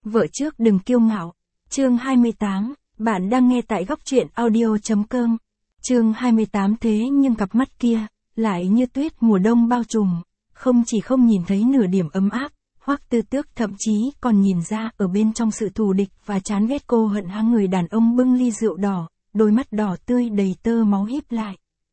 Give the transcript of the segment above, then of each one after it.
Vợ trước đừng kiêu ngạo. Chương 28, bạn đang nghe tại góc truyện audio.com. Chương 28 thế nhưng cặp mắt kia, lại như tuyết mùa đông bao trùm, không chỉ không nhìn thấy nửa điểm ấm áp, Hoắc Tư Tước thậm chí còn nhìn ra ở bên trong sự thù địch và chán ghét cô hận hăng người đàn ông bưng ly rượu đỏ, đôi mắt đỏ tươi đầy tơ máu híp lại.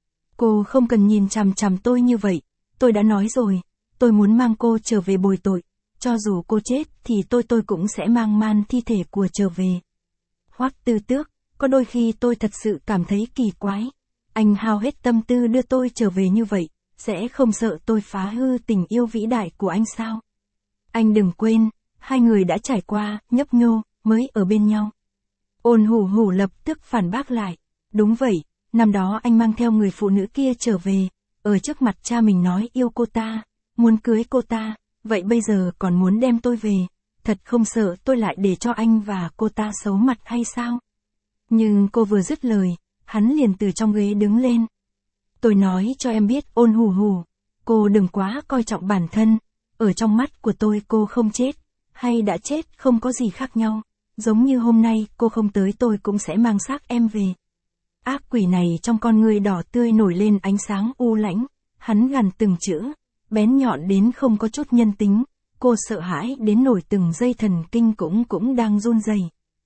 Cô không cần nhìn chằm chằm tôi như vậy, tôi đã nói rồi, tôi muốn mang cô trở về bồi tội, cho dù cô chết thì tôi cũng sẽ mang man thi thể của trở về. Hoắc Tư Tước, có đôi khi tôi thật sự cảm thấy kỳ quái, anh hao hết tâm tư đưa tôi trở về như vậy, sẽ không sợ tôi phá hư tình yêu vĩ đại của anh sao? Anh đừng quên, hai người đã trải qua, nhấp nhô, mới ở bên nhau. Ôn Hủ Hủ lập tức phản bác lại, đúng vậy, năm đó anh mang theo người phụ nữ kia trở về, ở trước mặt cha mình nói yêu cô ta, muốn cưới cô ta, vậy bây giờ còn muốn đem tôi về, thật không sợ tôi lại để cho anh và cô ta xấu mặt hay sao? Nhưng cô vừa dứt lời, hắn liền từ trong ghế đứng lên. Tôi nói cho em biết Ôn Hủ Hủ, cô đừng quá coi trọng bản thân, ở trong mắt của tôi cô không chết, hay đã chết không có gì khác nhau, giống như hôm nay cô không tới tôi cũng sẽ mang xác em về. Ác quỷ này trong con người đỏ tươi nổi lên ánh sáng u lãnh, hắn gằn từng chữ, bén nhọn đến không có chút nhân tính, cô sợ hãi đến nổi từng dây thần kinh cũng đang run rẩy.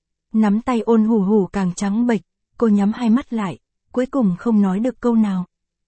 Nắm tay Ôn Hủ Hủ càng trắng bệch, cô nhắm hai mắt lại, cuối cùng không nói được câu nào.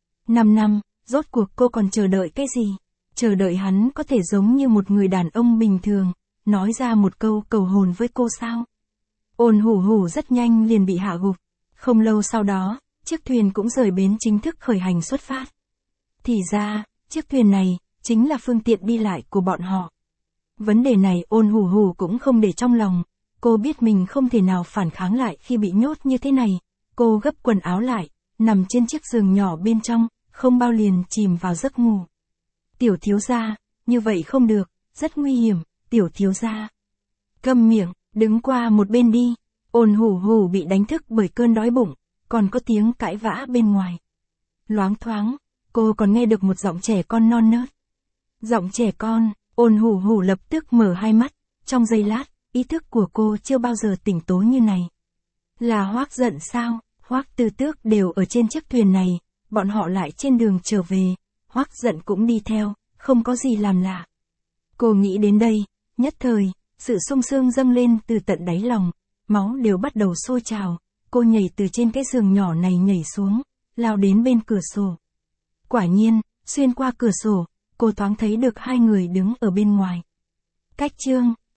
5 năm, rốt cuộc cô còn chờ đợi cái gì? Chờ đợi hắn có thể giống như một người đàn ông bình thường, nói ra một câu cầu hồn với cô sao? Ôn Hủ Hủ rất nhanh liền bị hạ gục. Không lâu sau đó, chiếc thuyền cũng rời bến chính thức khởi hành xuất phát. Thì ra, chiếc thuyền này, chính là phương tiện đi lại của bọn họ. Vấn đề này Ôn Hủ Hủ cũng không để trong lòng, cô biết mình không thể nào phản kháng lại khi bị nhốt như thế này. Cô gấp quần áo lại, nằm trên chiếc giường nhỏ bên trong, không bao liền chìm vào giấc ngủ. Tiểu thiếu gia, như vậy không được, rất nguy hiểm, tiểu thiếu gia. Câm miệng, đứng qua một bên đi. Ôn Hủ Hủ bị đánh thức bởi cơn đói bụng, còn có tiếng cãi vã bên ngoài. Loáng thoáng, cô còn nghe được một giọng trẻ con non nớt. Giọng trẻ con, Ôn Hủ Hủ lập tức mở hai mắt, trong giây lát, ý thức của cô chưa bao giờ tỉnh táo như này. Là Hoắc Dận sao? Hoắc Tư Tước đều ở trên chiếc thuyền này, bọn họ lại trên đường trở về, Hoắc Dận cũng đi theo, không có gì làm lạ. Cô nghĩ đến đây, nhất thời, sự sung sướng dâng lên từ tận đáy lòng, máu đều bắt đầu sôi trào, cô nhảy từ trên cái giường nhỏ này nhảy xuống, lao đến bên cửa sổ. Quả nhiên, xuyên qua cửa sổ, cô thoáng thấy được hai người đứng ở bên ngoài. Cách chương